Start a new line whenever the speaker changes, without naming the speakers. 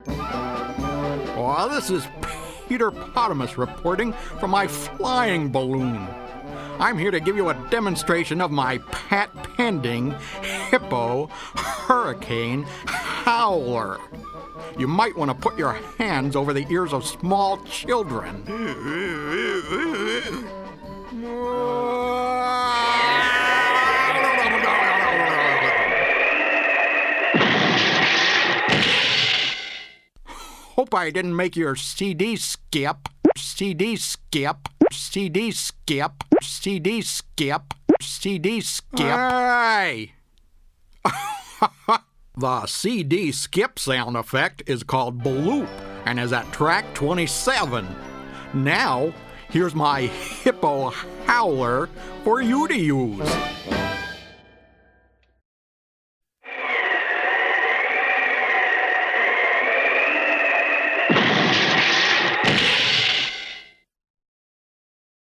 Oh, this is Peter Potamus reporting from my flying balloon. I'm here to give you a demonstration of my patent-pending Hippo Hurricane Howler. You might want to put your hands over the ears of small children. Hope I didn't make your CD skip. CD skip. CD skip. CD skip. CD skip. Hey! The CD skip sound effect is called bloop and is at track 27. Now, here's my Hippo Howler for you to use.